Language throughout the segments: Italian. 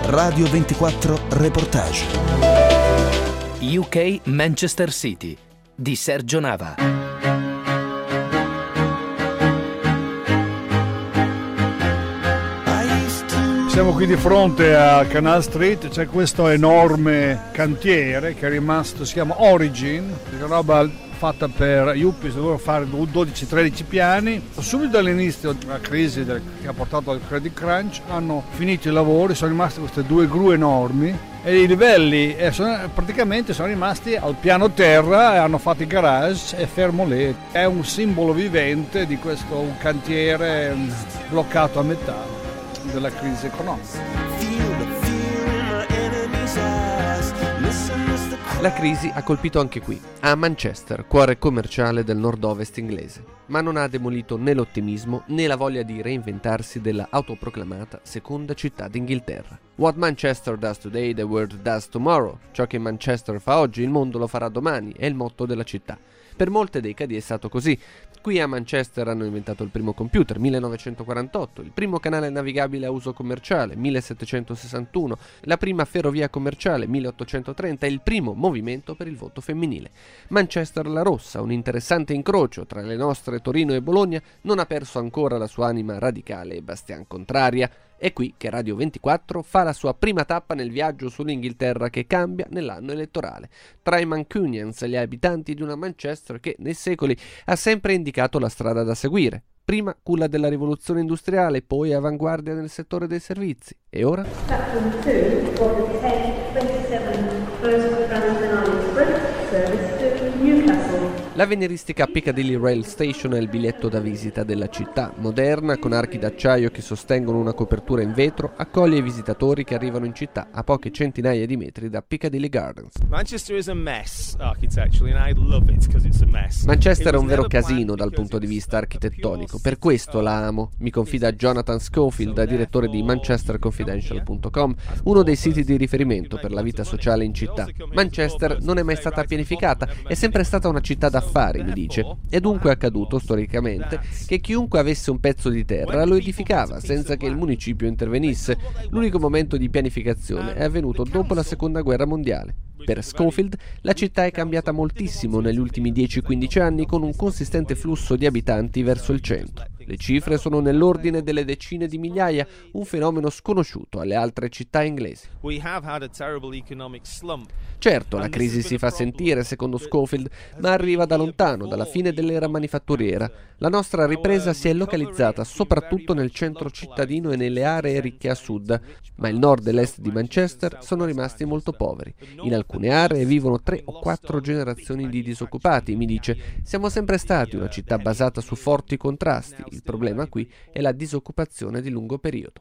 Radio 24 Reportage. UK Manchester City di Sergio Nava. Siamo qui di fronte a Canal Street, c'è questo enorme cantiere che è rimasto, si chiama Origin, una roba fatta per Yuppies, dovevano fare 12-13 piani. Subito all'inizio della crisi che ha portato al credit crunch hanno finito i lavori, sono rimaste queste due gru enormi e i livelli praticamente sono rimasti al piano terra e hanno fatto i garage e fermo lì. È un simbolo vivente di questo cantiere bloccato a metà della crisi economica. La crisi ha colpito anche qui, a Manchester, cuore commerciale del nord-ovest inglese, ma non ha demolito né l'ottimismo né la voglia di reinventarsi della autoproclamata seconda città d'Inghilterra. What Manchester does today, the world does tomorrow. Ciò che Manchester fa oggi, il mondo lo farà domani, è il motto della città. Per molte decadi è stato così. Qui a Manchester hanno inventato il primo computer, 1948, il primo canale navigabile a uso commerciale, 1761, la prima ferrovia commerciale, 1830 e il primo movimento per il voto femminile. Manchester la Rossa, un interessante incrocio tra le nostre Torino e Bologna, non ha perso ancora la sua anima radicale e bastian contraria. È qui che Radio 24 fa la sua prima tappa nel viaggio sull'Inghilterra che cambia nell'anno elettorale, tra i Mancunians e gli abitanti di una Manchester che nei secoli ha sempre indicato la strada da seguire. Prima culla della rivoluzione industriale, poi avanguardia nel settore dei servizi. E ora? Platform 2 was the 1027 first Transcontinental Express service to Newcastle. L'avveniristica Piccadilly Rail Station è il biglietto da visita della città, moderna, con archi d'acciaio che sostengono una copertura in vetro, accoglie i visitatori che arrivano in città a poche centinaia di metri da Piccadilly Gardens. Manchester is a mess architecturally and I love it because it's a mess. Manchester è un vero casino dal punto di vista architettonico, per questo la amo, mi confida Jonathan Schofield, direttore di manchesterconfidential.com, uno dei siti di riferimento per la vita sociale in città. Manchester non è mai stata pianificata, è sempre stata una città d'affari, mi dice, e dunque è accaduto storicamente che chiunque avesse un pezzo di terra lo edificava senza che il municipio intervenisse. L'unico momento di pianificazione è avvenuto dopo la seconda guerra mondiale. Per Schofield la città è cambiata moltissimo negli ultimi 10-15 anni con un consistente flusso di abitanti verso il centro. Le cifre sono nell'ordine delle decine di migliaia, un fenomeno sconosciuto alle altre città inglesi. Certo, la crisi si fa sentire, secondo Schofield, ma arriva da lontano, dalla fine dell'era manifatturiera. La nostra ripresa si è localizzata soprattutto nel centro cittadino e nelle aree ricche a sud, ma il nord e l'est di Manchester sono rimasti molto poveri. In alcune aree vivono 3 o 4 generazioni di disoccupati, mi dice. Siamo sempre stati una città basata su forti contrasti. Il problema qui è la disoccupazione di lungo periodo.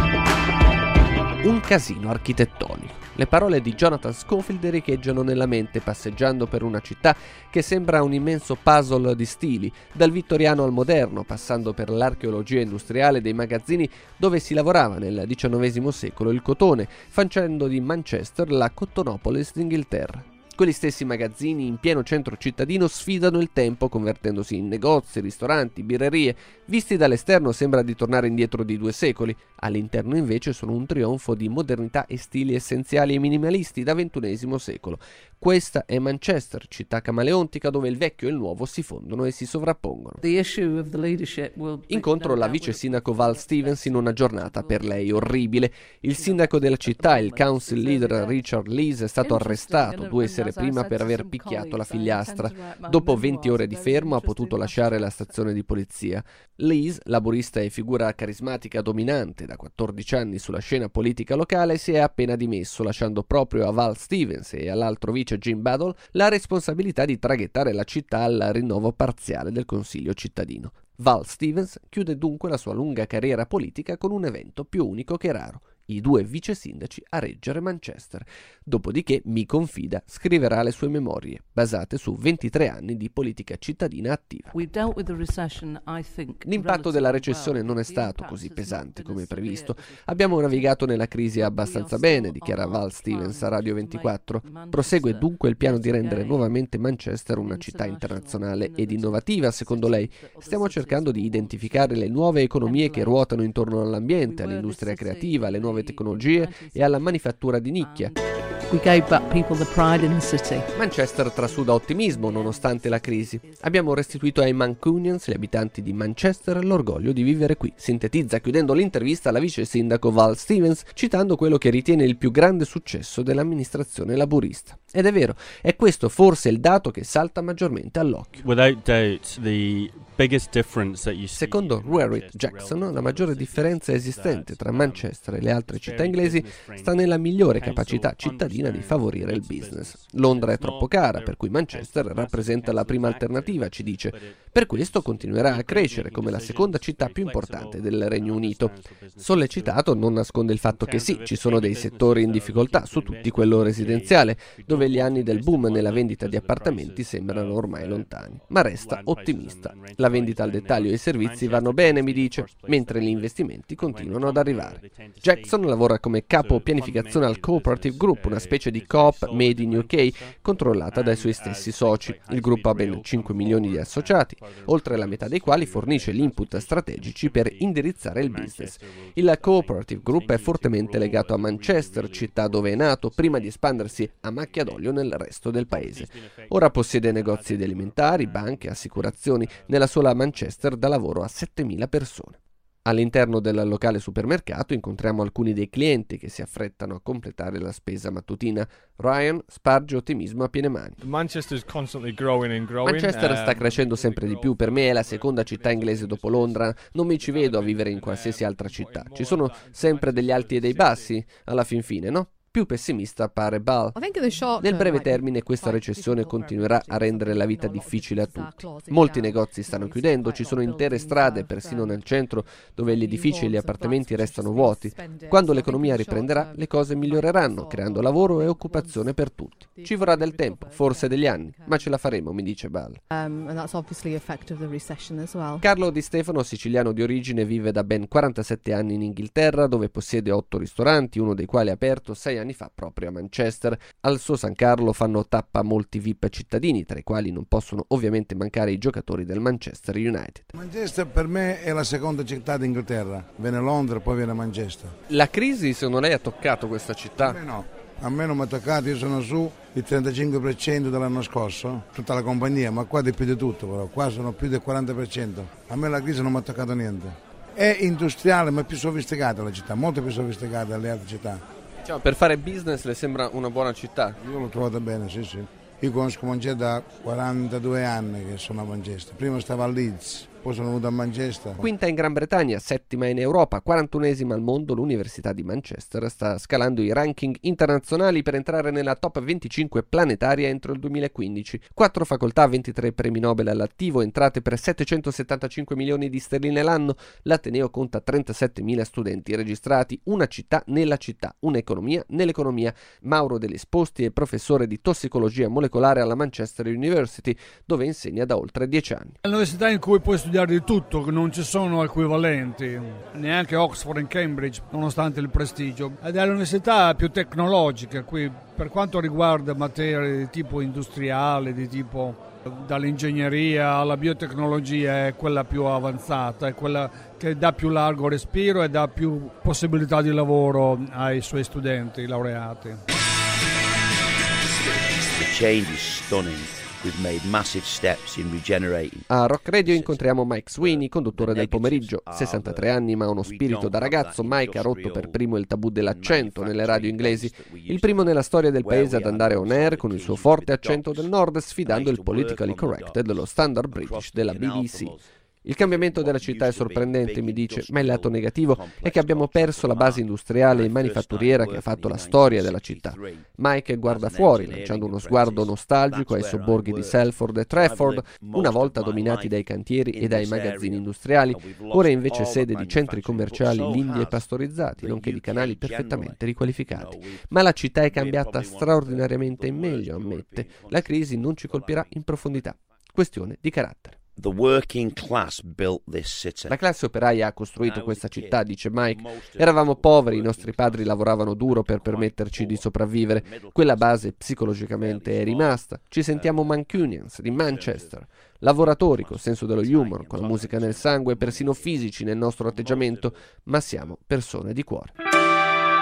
Un casino architettonico. Le parole di Jonathan Schofield riecheggiano nella mente passeggiando per una città che sembra un immenso puzzle di stili, dal vittoriano al moderno, passando per l'archeologia industriale dei magazzini dove si lavorava nel XIX secolo il cotone, facendo di Manchester la Cottonopolis d'Inghilterra. Quegli stessi magazzini in pieno centro cittadino sfidano il tempo convertendosi in negozi, ristoranti, birrerie. Visti dall'esterno sembra di tornare indietro di 2 secoli, all'interno invece sono un trionfo di modernità e stili essenziali e minimalisti da XXI secolo. Questa è Manchester, città camaleontica dove il vecchio e il nuovo si fondono e si sovrappongono. Incontro la vice sindaco Val Stevens in una giornata per lei orribile. Il sindaco della città, il council leader Richard Lees, è stato arrestato 2 sere prima per aver picchiato la figliastra. Dopo 20 ore di fermo ha potuto lasciare la stazione di polizia. Lees, laburista e figura carismatica dominante da 14 anni sulla scena politica locale, si è appena dimesso, lasciando proprio a Val Stevens e all'altro vice Jim Badal la responsabilità di traghettare la città al rinnovo parziale del Consiglio cittadino. Val Stevens chiude dunque la sua lunga carriera politica con un evento più unico che raro: i 2 vice sindaci a reggere Manchester. Dopodiché, mi confida, scriverà le sue memorie, basate su 23 anni di politica cittadina attiva. L'impatto della recessione non è stato così pesante come previsto. Abbiamo navigato nella crisi abbastanza bene, dichiara Val Stevens a Radio 24. Prosegue dunque il piano di rendere nuovamente Manchester una città internazionale ed innovativa, secondo lei. Stiamo cercando di identificare le nuove economie che ruotano intorno all'ambiente, all'industria creativa, alle nuove nuove tecnologie e alla manifattura di nicchia. We gave back people the pride in the city. Manchester trasuda ottimismo nonostante la crisi. Abbiamo restituito ai Mancunians, gli abitanti di Manchester, l'orgoglio di vivere qui. Sintetizza chiudendo l'intervista la vice sindaco Val Stevens, citando quello che ritiene il più grande successo dell'amministrazione laburista. Ed è vero, è questo forse il dato che salta maggiormente all'occhio. Secondo Ruaridh Jackson, la maggiore differenza esistente tra Manchester e le altre città inglesi sta nella migliore capacità cittadina di favorire il business. Londra è troppo cara, per cui Manchester rappresenta la prima alternativa, ci dice. Per questo continuerà a crescere come la seconda città più importante del Regno Unito. Sollecitato non nasconde il fatto che sì, ci sono dei settori in difficoltà, su tutti quello residenziale, dove gli anni del boom nella vendita di appartamenti sembrano ormai lontani. Ma resta ottimista. La vendita al dettaglio e i servizi vanno bene, mi dice, mentre gli investimenti continuano ad arrivare. Jackson lavora come capo pianificazione al Cooperative Group, una specie di coop made in UK controllata dai suoi stessi soci. Il gruppo ha ben 5 milioni di associati, oltre la metà dei quali fornisce gli input strategici per indirizzare il business. Il Cooperative Group è fortemente legato a Manchester, città dove è nato, prima di espandersi a macchia d'olio nel resto del paese. Ora possiede negozi di alimentari, banche, assicurazioni. Nella sola Manchester dà lavoro a 7.000 persone. All'interno del locale supermercato incontriamo alcuni dei clienti che si affrettano a completare la spesa mattutina. Ryan sparge ottimismo a piene mani. Manchester sta crescendo sempre di più. Per me è la seconda città inglese dopo Londra. Non mi ci vedo a vivere in qualsiasi altra città. Ci sono sempre degli alti e dei bassi, alla fin fine, no? Più pessimista appare Ball. Nel breve termine questa recessione continuerà a rendere la vita difficile a tutti. Molti negozi stanno chiudendo, ci sono intere strade, persino nel centro, dove gli edifici e gli appartamenti restano vuoti. Quando l'economia riprenderà, le cose miglioreranno, creando lavoro e occupazione per tutti. Ci vorrà del tempo, forse degli anni, ma ce la faremo, mi dice Ball. Carlo Di Stefano, siciliano di origine, vive da ben 47 anni in Inghilterra, dove possiede 8 ristoranti, uno dei quali aperto 6 anni fa proprio a Manchester. Al suo San Carlo fanno tappa molti VIP cittadini, tra i quali non possono ovviamente mancare i giocatori del Manchester United. Manchester per me è la seconda città d'Inghilterra, viene Londra poi viene Manchester. La crisi secondo lei ha toccato questa città? A me non mi ha toccato, io sono su il 35% dell'anno scorso, tutta la compagnia, ma qua di più di tutto, però qua sono più del 40%. A me la crisi non mi ha toccato niente. È industriale ma è più sofisticata la città, molto più sofisticata delle altre città. Diciamo, per fare business le sembra una buona città? Io l'ho trovata bene, sì. Io conosco Manchester da 42 anni che sono a Manchester. Prima stavo a Leeds, poi sono venuto a Manchester. Quinta in Gran Bretagna, settima in Europa, 41esima al mondo, l'Università di Manchester sta scalando i ranking internazionali per entrare nella top 25 planetaria entro il 2015. 4 facoltà, 23 premi Nobel all'attivo, entrate per 775 milioni di sterline l'anno. L'Ateneo conta 37.000 studenti registrati, una città nella città, un'economia nell'economia. Mauro Dell'Esposti è professore di tossicologia molecolare alla Manchester University, dove insegna da oltre 10 anni. L'università in cui puoi studiare di tutto, che non ci sono equivalenti, neanche Oxford e Cambridge, nonostante il prestigio. Ed è l'università più tecnologica qui, per quanto riguarda materie di tipo industriale, di tipo dall'ingegneria alla biotecnologia, è quella più avanzata, è quella che dà più largo respiro e dà più possibilità di lavoro ai suoi studenti laureati. The change is stunning. We've made massive steps in regenerating. A Rock Radio incontriamo Mike Sweeney, conduttore del pomeriggio. 63 anni ma uno spirito da ragazzo, Mike ha rotto per primo il tabù dell'accento nelle radio inglesi. Il primo nella storia del paese ad andare on air con il suo forte accento del nord, sfidando il politically correct dello standard British della BBC. Il cambiamento della città è sorprendente, mi dice, ma il lato negativo è che abbiamo perso la base industriale e manifatturiera che ha fatto la storia della città. Mike guarda fuori, lanciando uno sguardo nostalgico ai sobborghi di Salford e Trafford, una volta dominati dai cantieri e dai magazzini industriali, ora invece sede di centri commerciali lindi e pastorizzati, nonché di canali perfettamente riqualificati. Ma la città è cambiata straordinariamente in meglio, ammette. La crisi non ci colpirà in profondità. Questione di carattere. La classe operaia ha costruito questa città, dice Mike. Eravamo poveri, i nostri padri lavoravano duro per permetterci di sopravvivere. Quella base psicologicamente è rimasta. Ci sentiamo Mancunians di Manchester, lavoratori col senso dello humor, con la musica nel sangue, persino fisici nel nostro atteggiamento, ma siamo persone di cuore.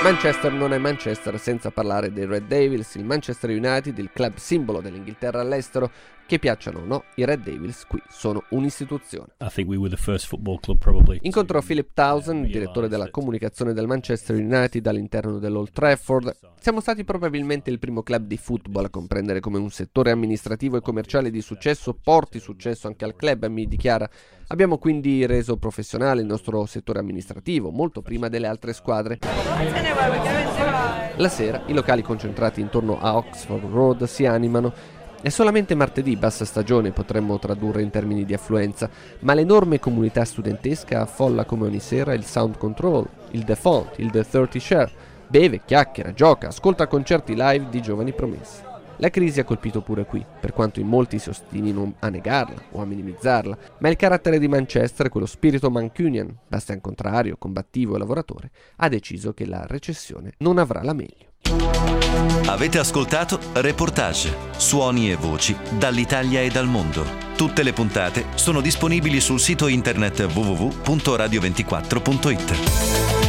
Manchester non è Manchester senza parlare dei Red Devils, il Manchester United, il club simbolo dell'Inghilterra all'estero. Che piacciono o no, i Red Devils qui sono un'istituzione. Incontrò Philip Townsend, direttore della comunicazione del Manchester United all'interno dell'Old Trafford. Siamo stati probabilmente il primo club di football a comprendere come un settore amministrativo e commerciale di successo porti successo anche al club, mi dichiara. Abbiamo quindi reso professionale il nostro settore amministrativo, molto prima delle altre squadre. La sera i locali concentrati intorno a Oxford Road si animano. È solamente martedì, bassa stagione, potremmo tradurre in termini di affluenza, ma l'enorme comunità studentesca affolla come ogni sera il Sound Control, il The Font, il The 30 Share, beve, chiacchiera, gioca, ascolta concerti live di giovani promessi. La crisi ha colpito pure qui, per quanto in molti si ostinino a negarla o a minimizzarla, ma il carattere di Manchester, quello spirito mancunian, bastian contrario, combattivo e lavoratore, ha deciso che la recessione non avrà la meglio. Avete ascoltato Reportage, suoni e voci dall'Italia e dal mondo. Tutte le puntate sono disponibili sul sito internet www.radio24.it.